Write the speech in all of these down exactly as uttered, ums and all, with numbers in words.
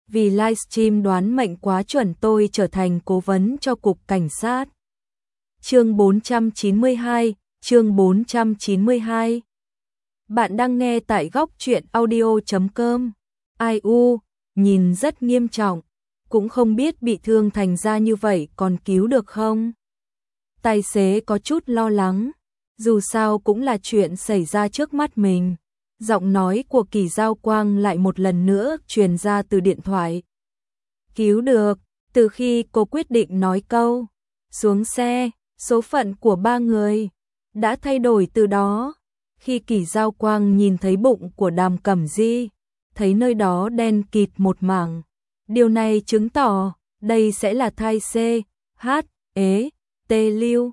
vì livestream đoán mệnh quá chuẩn tôi trở thành cố vấn cho cục cảnh sát. Chương bốn trăm chín mươi hai, chương bốn trăm chín mươi hai. Bạn đang nghe tại góc truyện audio chấm com. Ai u, nhìn rất nghiêm trọng, cũng không biết bị thương thành ra như vậy còn cứu được không? Tài xế có chút lo lắng, dù sao cũng là chuyện xảy ra trước mắt mình. Giọng nói của Kỳ Giao Quang lại một lần nữa truyền ra từ điện thoại. Cứu được, từ khi cô quyết định nói câu xuống xe, số phận của ba người đã thay đổi từ đó. Khi Kỳ Giao Quang nhìn thấy bụng của Đàm Cẩm Di, thấy nơi đó đen kịt một mảng. Điều này chứng tỏ đây sẽ là thai C, H, ế, T lưu.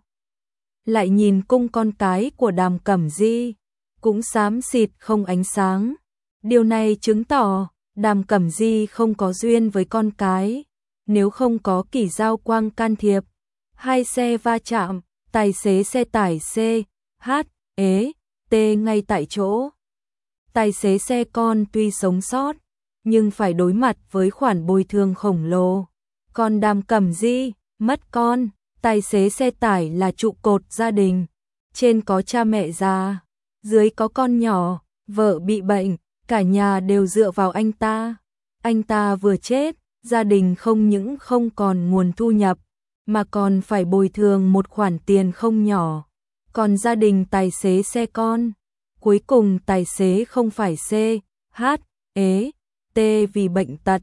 Lại nhìn cung con cái của Đàm Cẩm Di, cũng xám xịt không ánh sáng. Điều này chứng tỏ Đàm Cẩm Di không có duyên với con cái. Nếu không có Kỳ Giao Quang can thiệp, hai xe va chạm, tài xế xe tải C, H, ế, T ngay tại chỗ. Tài xế xe con tuy sống sót, nhưng phải đối mặt với khoản bồi thường khổng lồ. Còn Đàm Cẩm Di, mất con, tài xế xe tải là trụ cột gia đình. Trên có cha mẹ già, dưới có con nhỏ, vợ bị bệnh, cả nhà đều dựa vào anh ta. Anh ta vừa chết, gia đình không những không còn nguồn thu nhập, mà còn phải bồi thường một khoản tiền không nhỏ. Còn gia đình tài xế xe con, cuối cùng tài xế không phải C, H, ế, T vì bệnh tật,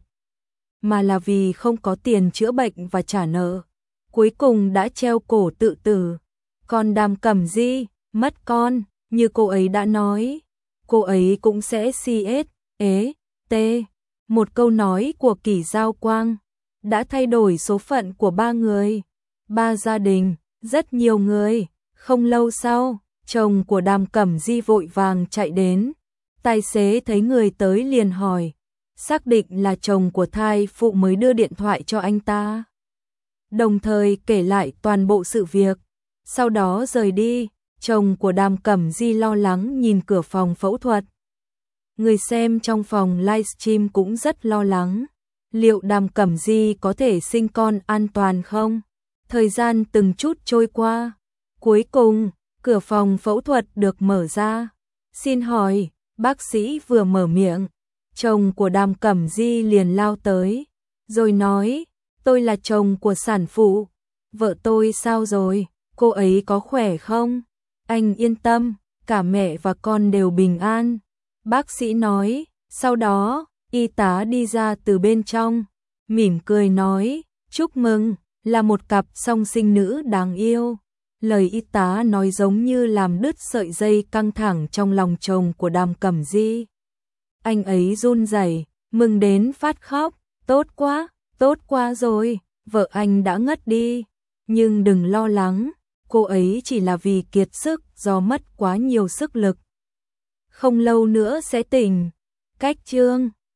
mà là vì không có tiền chữa bệnh và trả nợ. Cuối cùng đã treo cổ tự tử. Còn Đàm Cẩm Di, mất con, như cô ấy đã nói, cô ấy cũng sẽ C S, ế, T. Một câu nói của Kỳ Giao Quang đã thay đổi số phận của ba người, ba gia đình, rất nhiều người. Không lâu sau, chồng của Đàm Cẩm Di vội vàng chạy đến. Tài xế thấy người tới liền hỏi, xác định là chồng của thai phụ mới đưa điện thoại cho anh ta. Đồng thời kể lại toàn bộ sự việc. Sau đó rời đi, chồng của Đàm Cẩm Di lo lắng nhìn cửa phòng phẫu thuật. Người xem trong phòng livestream cũng rất lo lắng. Liệu Đàm Cẩm Di có thể sinh con an toàn không? Thời gian từng chút trôi qua. Cuối cùng, cửa phòng phẫu thuật được mở ra. Xin hỏi, bác sĩ vừa mở miệng, chồng của Đàm Cẩm Di liền lao tới, rồi nói, tôi là chồng của sản phụ, vợ tôi sao rồi, cô ấy có khỏe không? Anh yên tâm, cả mẹ và con đều bình an. Bác sĩ nói, sau đó, y tá đi ra từ bên trong, mỉm cười nói, chúc mừng, là một cặp song sinh nữ đáng yêu. Lời y tá nói giống như làm đứt sợi dây căng thẳng trong lòng chồng của Đàm Cẩm Di. Anh ấy run rẩy, mừng đến phát khóc, tốt quá, tốt quá rồi, vợ anh đã ngất đi. Nhưng đừng lo lắng, cô ấy chỉ là vì kiệt sức do mất quá nhiều sức lực. Không lâu nữa sẽ tỉnh. Cách chương